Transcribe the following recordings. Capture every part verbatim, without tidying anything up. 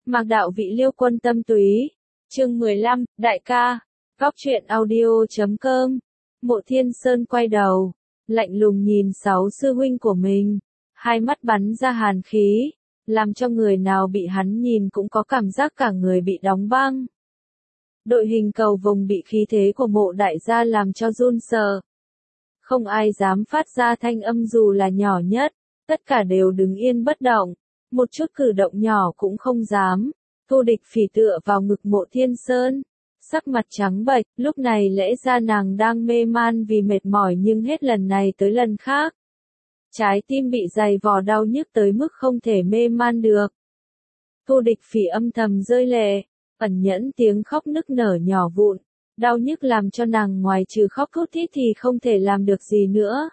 Mạc đạo vị Liêu Quân tâm túy. Chương mười lăm, đại ca. Góc truyện audio chấm com. Mộ Thiên Sơn quay đầu, lạnh lùng nhìn sáu sư huynh của mình, hai mắt bắn ra hàn khí, làm cho người nào bị hắn nhìn cũng có cảm giác cả người bị đóng băng. Đội hình cầu vồng bị khí thế của Mộ đại gia làm cho run sợ. Không ai dám phát ra thanh âm dù là nhỏ nhất, tất cả đều đứng yên bất động, một chút cử động nhỏ cũng không dám. Thu Địch Phỉ tựa vào ngực Mộ Thiên Sơn, sắc mặt trắng bệch, lúc này lẽ ra nàng đang mê man vì mệt mỏi nhưng hết lần này tới lần khác. Trái tim bị dày vò đau nhức tới mức không thể mê man được. Thu Địch Phỉ âm thầm rơi lệ, ẩn nhẫn tiếng khóc nức nở nhỏ vụn, đau nhức làm cho nàng ngoài trừ khóc thút thít thì không thể làm được gì nữa.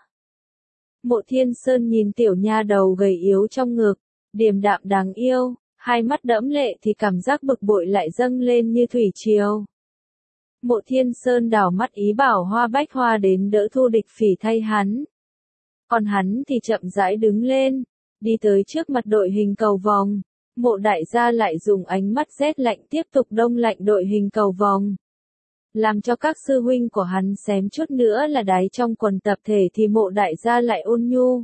Mộ Thiên Sơn nhìn tiểu nha đầu gầy yếu trong ngực, điềm đạm đáng yêu, hai mắt đẫm lệ thì cảm giác bực bội lại dâng lên như thủy triều. Mộ Thiên Sơn đảo mắt ý bảo Hoa Bách Hoa đến đỡ Thu Địch Phỉ thay hắn. Còn hắn thì chậm rãi đứng lên, đi tới trước mặt đội hình cầu vồng. Mộ đại gia lại dùng ánh mắt rét lạnh tiếp tục đông lạnh đội hình cầu vồng. Làm cho các sư huynh của hắn xém chút nữa là đáy trong quần tập thể thì Mộ đại gia lại ôn nhu.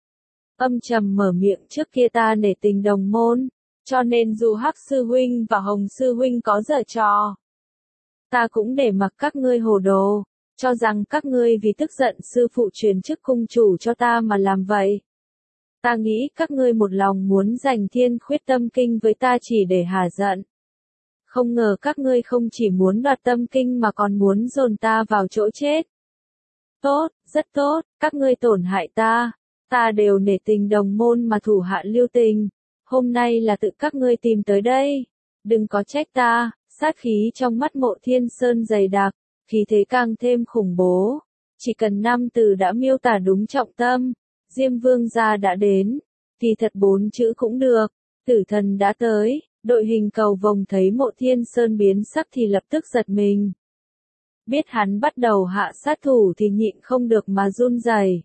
Âm trầm mở miệng, trước kia ta nể tình đồng môn, cho nên dù Hắc sư huynh và Hồng sư huynh có giở trò, ta cũng để mặc các ngươi hồ đồ, cho rằng các ngươi vì tức giận sư phụ truyền chức cung chủ cho ta mà làm vậy. Ta nghĩ các ngươi một lòng muốn giành Thiên Khuyết Tâm Kinh với ta chỉ để hả giận. Không ngờ các ngươi không chỉ muốn đoạt tâm kinh mà còn muốn dồn ta vào chỗ chết. Tốt, rất tốt, các ngươi tổn hại ta, ta đều nể tình đồng môn mà thủ hạ lưu tình. Hôm nay là tự các ngươi tìm tới đây, đừng có trách ta. Sát khí trong mắt Mộ Thiên Sơn dày đặc, khí thế càng thêm khủng bố. Chỉ cần năm từ đã miêu tả đúng trọng tâm, Diêm Vương gia đã đến, thì thật bốn chữ cũng được, tử thần đã tới. Đội hình cầu vồng thấy Mộ Thiên Sơn biến sắc thì lập tức giật mình. Biết hắn bắt đầu hạ sát thủ thì nhịn không được mà run rẩy.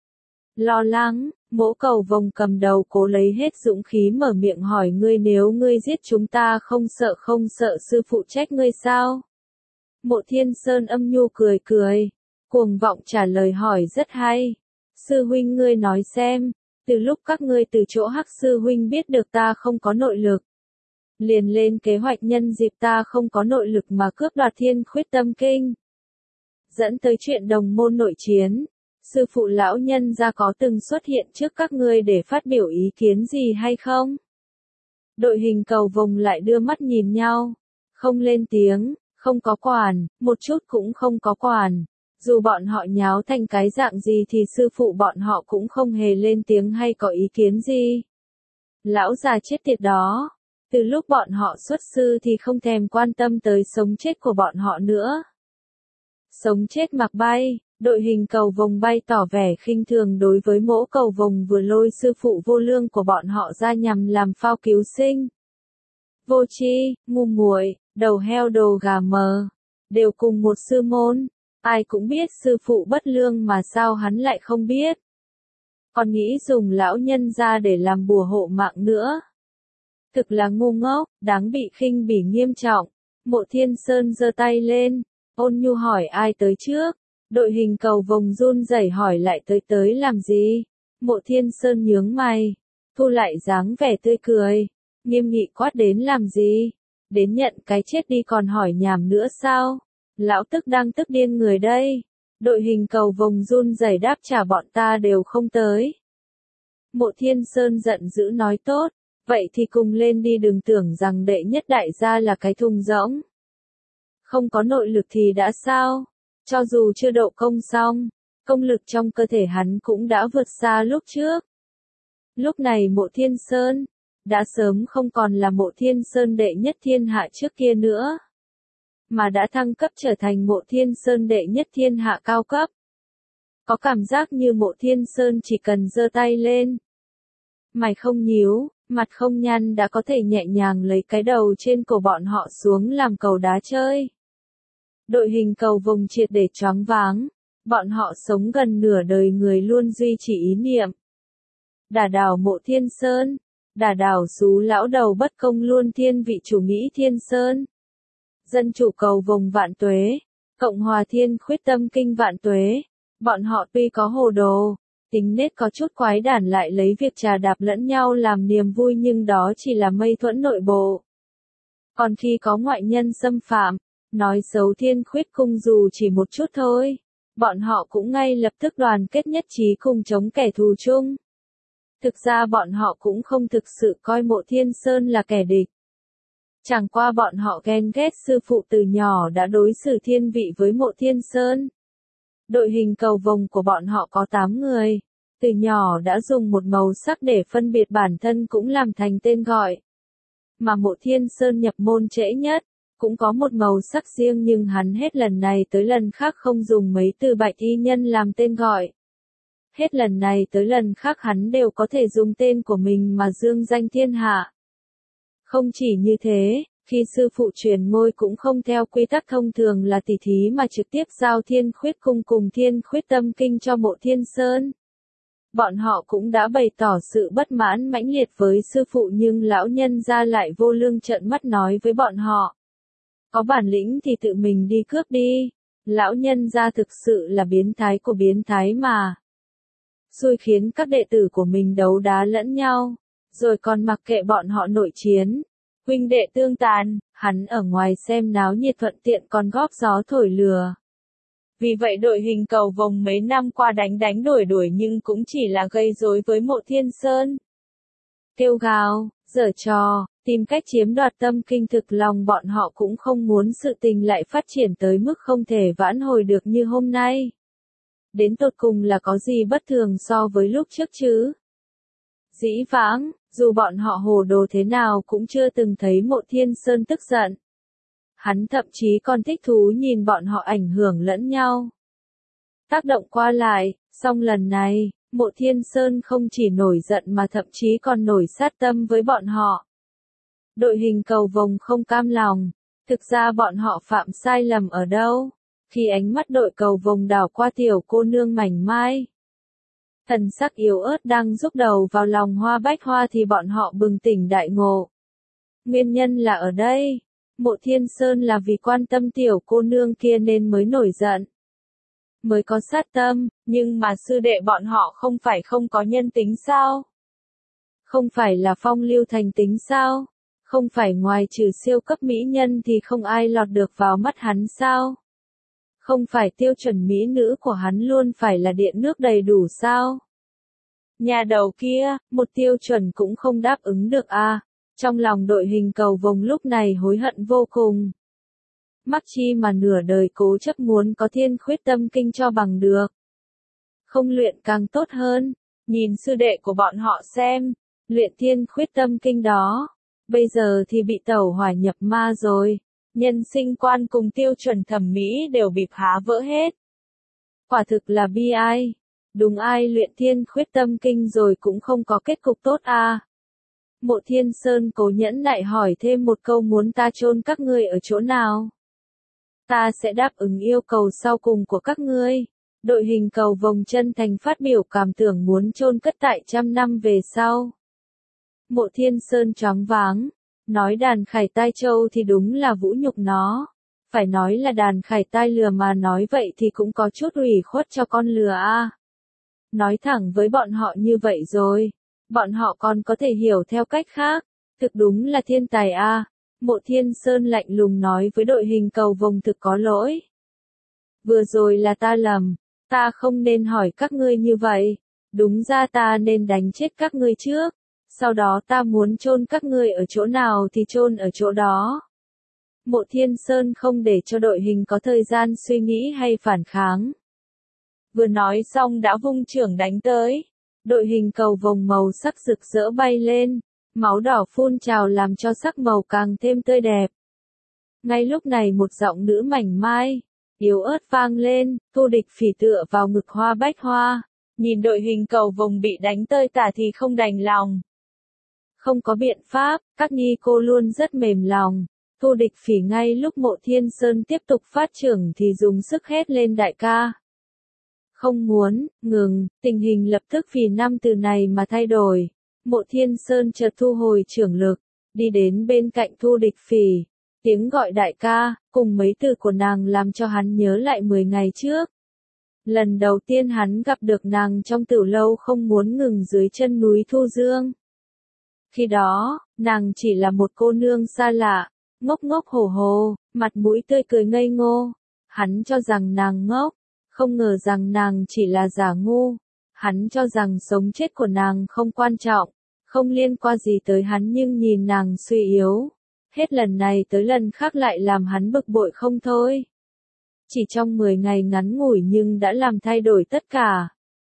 Lo lắng, Mỗ cầu vồng cầm đầu cố lấy hết dũng khí mở miệng hỏi, ngươi nếu ngươi giết chúng ta không sợ không sợ sư phụ trách ngươi sao? Mộ Thiên Sơn âm nhu cười cười, cuồng vọng trả lời hỏi rất hay. Sư huynh ngươi nói xem, từ lúc các ngươi từ chỗ Hắc sư huynh biết được ta không có nội lực, liền lên kế hoạch nhân dịp ta không có nội lực mà cướp đoạt Thiên Khuyết Tâm Kinh, dẫn tới chuyện đồng môn nội chiến. Sư phụ lão nhân gia có từng xuất hiện trước các ngươi để phát biểu ý kiến gì hay không? Đội hình cầu vồng lại đưa mắt nhìn nhau, không lên tiếng, không có quản, một chút cũng không có quản. Dù bọn họ nháo thành cái dạng gì thì sư phụ bọn họ cũng không hề lên tiếng hay có ý kiến gì. Lão già chết tiệt đó, từ lúc bọn họ xuất sư thì không thèm quan tâm tới sống chết của bọn họ nữa. Sống chết mặc bay. Đội hình cầu vồng bay tỏ vẻ khinh thường đối với Mỗ cầu vồng vừa lôi sư phụ vô lương của bọn họ ra nhằm làm phao cứu sinh. Vô tri, ngu muội, đầu heo đồ gà mờ, đều cùng một sư môn, ai cũng biết sư phụ bất lương mà sao hắn lại không biết. Còn nghĩ dùng lão nhân ra để làm bùa hộ mạng nữa. Thực là ngu ngốc, đáng bị khinh bỉ nghiêm trọng. Mộ Thiên Sơn giơ tay lên, ôn nhu hỏi ai tới trước. Đội hình cầu vồng run rẩy hỏi lại tới tới làm gì? Mộ Thiên Sơn nhướng mày, thu lại dáng vẻ tươi cười, nghiêm nghị quát đến làm gì? Đến nhận cái chết đi còn hỏi nhảm nữa sao? Lão tức đang tức điên người đây. Đội hình cầu vồng run rẩy đáp trả bọn ta đều không tới. Mộ Thiên Sơn giận dữ nói tốt, vậy thì cùng lên đi, đừng tưởng rằng đệ nhất đại gia là cái thùng rỗng. Không có nội lực thì đã sao? Cho dù chưa độ công xong, công lực trong cơ thể hắn cũng đã vượt xa lúc trước. Lúc này Mộ Thiên Sơn đã sớm không còn là Mộ Thiên Sơn đệ nhất thiên hạ trước kia nữa, mà đã thăng cấp trở thành Mộ Thiên Sơn đệ nhất thiên hạ cao cấp. Có cảm giác như Mộ Thiên Sơn chỉ cần giơ tay lên, mày không nhíu, mặt không nhăn đã có thể nhẹ nhàng lấy cái đầu trên cổ bọn họ xuống làm cầu đá chơi. Đội hình cầu vồng triệt để choáng váng, bọn họ sống gần nửa đời người luôn duy trì ý niệm đả đảo Mộ Thiên Sơn, đả đảo xú lão đầu bất công luôn thiên vị chủ nghĩa thiên sơn. Dân chủ cầu vồng vạn tuế, Cộng hòa thiên khuyết tâm kinh vạn tuế. Bọn họ tuy có hồ đồ, tính nết có chút quái đản lại lấy việc trà đạp lẫn nhau làm niềm vui nhưng đó chỉ là mâu thuẫn nội bộ. Còn khi có ngoại nhân xâm phạm, nói xấu thiên khuyết cung dù chỉ một chút thôi, bọn họ cũng ngay lập tức đoàn kết nhất trí cùng chống kẻ thù chung. Thực ra bọn họ cũng không thực sự coi Mộ Thiên Sơn là kẻ địch. Chẳng qua bọn họ ghen ghét sư phụ từ nhỏ đã đối xử thiên vị với Mộ Thiên Sơn. Đội hình cầu vồng của bọn họ có tám người, từ nhỏ đã dùng một màu sắc để phân biệt bản thân cũng làm thành tên gọi. Mà Mộ Thiên Sơn nhập môn trễ nhất, cũng có một màu sắc riêng nhưng hắn hết lần này tới lần khác không dùng mấy từ bạch y nhân làm tên gọi. Hết lần này tới lần khác hắn đều có thể dùng tên của mình mà dương danh thiên hạ. Không chỉ như thế, khi sư phụ truyền ngôi cũng không theo quy tắc thông thường là tỷ thí mà trực tiếp giao thiên khuyết cung cùng thiên khuyết tâm kinh cho Mộ Thiên Sơn. Bọn họ cũng đã bày tỏ sự bất mãn mãnh liệt với sư phụ nhưng lão nhân ra lại vô lương trợn mắt nói với bọn họ. Có bản lĩnh thì tự mình đi cướp đi, lão nhân ra thực sự là biến thái của biến thái mà. Xui khiến các đệ tử của mình đấu đá lẫn nhau, rồi còn mặc kệ bọn họ nội chiến. Huynh đệ tương tàn, hắn ở ngoài xem náo nhiệt thuận tiện còn góp gió thổi lừa. Vì vậy đội hình cầu vồng mấy năm qua đánh đánh đuổi đuổi nhưng cũng chỉ là gây rối với Mộ Thiên Sơn. Kêu gào, giở trò, tìm cách chiếm đoạt tâm kinh thực lòng bọn họ cũng không muốn sự tình lại phát triển tới mức không thể vãn hồi được như hôm nay. Đến tột cùng là có gì bất thường so với lúc trước chứ? Dĩ vãng, dù bọn họ hồ đồ thế nào cũng chưa từng thấy Mộ Thiên Sơn tức giận. Hắn thậm chí còn thích thú nhìn bọn họ ảnh hưởng lẫn nhau. Tác động qua lại, song lần này, Mộ Thiên Sơn không chỉ nổi giận mà thậm chí còn nổi sát tâm với bọn họ. Đội hình cầu vồng không cam lòng, thực ra bọn họ phạm sai lầm ở đâu? Khi ánh mắt đội cầu vồng đảo qua tiểu cô nương mảnh mai, thần sắc yếu ớt đang rúc đầu vào lòng hoa bách hoa thì bọn họ bừng tỉnh đại ngộ. Nguyên nhân là ở đây, Mộ Thiên Sơn là vì quan tâm tiểu cô nương kia nên mới nổi giận. Mới có sát tâm, nhưng mà sư đệ bọn họ không phải không có nhân tính sao? Không phải là phong lưu thành tính sao? Không phải ngoài trừ siêu cấp mỹ nhân thì không ai lọt được vào mắt hắn sao? Không phải tiêu chuẩn mỹ nữ của hắn luôn phải là điện nước đầy đủ sao? Nhà đầu kia, một tiêu chuẩn cũng không đáp ứng được à? Trong lòng đội hình cầu vồng lúc này hối hận vô cùng. Mắc chi mà nửa đời cố chấp muốn có thiên khuyết tâm kinh cho bằng được. Không luyện càng tốt hơn, nhìn sư đệ của bọn họ xem, luyện thiên khuyết tâm kinh đó, bây giờ thì bị tẩu hỏa nhập ma rồi, nhân sinh quan cùng tiêu chuẩn thẩm mỹ đều bị phá vỡ hết. Quả thực là bi ai, đúng ai luyện thiên khuyết tâm kinh rồi cũng không có kết cục tốt à. Mộ Thiên Sơn cố nhẫn nại hỏi thêm một câu muốn ta chôn các ngươi ở chỗ nào? Ta sẽ đáp ứng yêu cầu sau cùng của các ngươi. Đội hình cầu vồng chân thành phát biểu cảm tưởng muốn chôn cất tại trăm năm về sau. Mộ Thiên Sơn choáng váng, nói đàn khải tai châu thì đúng là vũ nhục nó. Phải nói là đàn khải tai lừa mà nói vậy thì cũng có chút ủy khuất cho con lừa a. Nói thẳng với bọn họ như vậy rồi, bọn họ còn có thể hiểu theo cách khác, thực đúng là thiên tài a. Mộ Thiên Sơn lạnh lùng nói với đội hình cầu vồng thực có lỗi. Vừa rồi là ta lầm, ta không nên hỏi các ngươi như vậy, đúng ra ta nên đánh chết các ngươi trước, sau đó ta muốn chôn các ngươi ở chỗ nào thì chôn ở chỗ đó. Mộ Thiên Sơn không để cho đội hình có thời gian suy nghĩ hay phản kháng. Vừa nói xong đã vung chưởng đánh tới, đội hình cầu vồng màu sắc rực rỡ bay lên. Máu đỏ phun trào làm cho sắc màu càng thêm tươi đẹp. Ngay lúc này một giọng nữ mảnh mai, yếu ớt vang lên, Thu Địch Phỉ tựa vào ngực hoa bách hoa, nhìn đội hình cầu vồng bị đánh tơi tả thì không đành lòng. Không có biện pháp, các nhi cô luôn rất mềm lòng. Thu Địch Phỉ ngay lúc Mộ Thiên Sơn tiếp tục phát trưởng thì dùng sức hét lên đại ca. Không muốn, ngừng, tình hình lập tức vì năm từ này mà thay đổi. Mộ Thiên Sơn chợt thu hồi trưởng lực, đi đến bên cạnh Thu Địch Phỉ, tiếng gọi đại ca, cùng mấy từ của nàng làm cho hắn nhớ lại mười ngày trước. Lần đầu tiên hắn gặp được nàng trong tiểu lâu không muốn ngừng dưới chân núi Thu Dương. Khi đó, nàng chỉ là một cô nương xa lạ, ngốc ngốc hổ hồ, mặt mũi tươi cười ngây ngô. Hắn cho rằng nàng ngốc, không ngờ rằng nàng chỉ là giả ngu. Hắn cho rằng sống chết của nàng không quan trọng, không liên quan gì tới hắn, nhưng nhìn nàng suy yếu. Hết lần này tới lần khác lại làm hắn bực bội không thôi. Chỉ trong mười ngày ngắn ngủi nhưng đã làm thay đổi tất cả.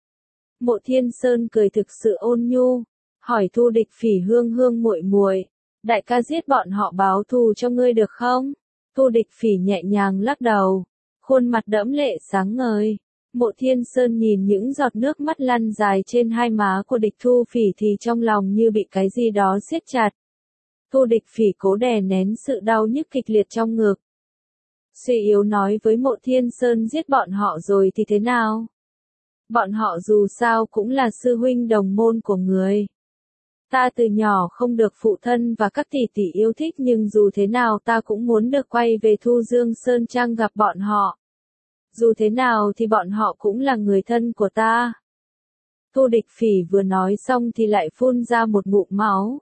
Mộ Thiên Sơn cười thực sự ôn nhu, hỏi Thu Địch Phỉ hương hương muội muội, đại ca giết bọn họ báo thù cho ngươi được không? Thu Địch Phỉ nhẹ nhàng lắc đầu, khuôn mặt đẫm lệ sáng ngời. Mộ Thiên Sơn nhìn những giọt nước mắt lăn dài trên hai má của Địch Thu Phỉ thì trong lòng như bị cái gì đó siết chặt. Thu Địch Phỉ cố đè nén sự đau nhức kịch liệt trong ngực. Suy yếu nói với Mộ Thiên Sơn, giết bọn họ rồi thì thế nào? Bọn họ dù sao cũng là sư huynh đồng môn của người. Ta từ nhỏ không được phụ thân và các tỷ tỷ yêu thích, nhưng dù thế nào ta cũng muốn được quay về Thu Dương Sơn Trang gặp bọn họ. Dù thế nào thì bọn họ cũng là người thân của ta. Thu Địch Phỉ vừa nói xong thì lại phun ra một ngụm máu.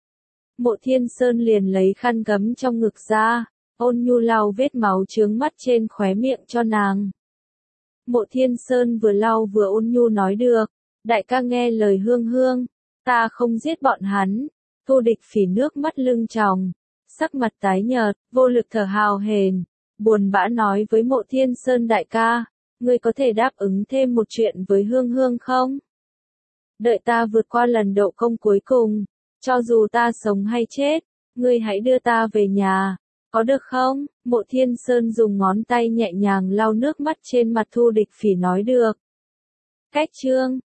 Mộ Thiên Sơn liền lấy khăn gấm trong ngực ra, ôn nhu lau vết máu chướng mắt trên khóe miệng cho nàng. Mộ Thiên Sơn vừa lau vừa ôn nhu nói, được, đại ca nghe lời hương hương, ta không giết bọn hắn. Thu Địch Phỉ nước mắt lưng tròng, sắc mặt tái nhợt, vô lực thở hào hển, buồn bã nói với Mộ Thiên Sơn, đại ca, ngươi có thể đáp ứng thêm một chuyện với hương hương không? Đợi ta vượt qua lần độ công cuối cùng, cho dù ta sống hay chết, ngươi hãy đưa ta về nhà, có được không? Mộ Thiên Sơn dùng ngón tay nhẹ nhàng lau nước mắt trên mặt Thu Địch Phỉ nói, được. Cách chương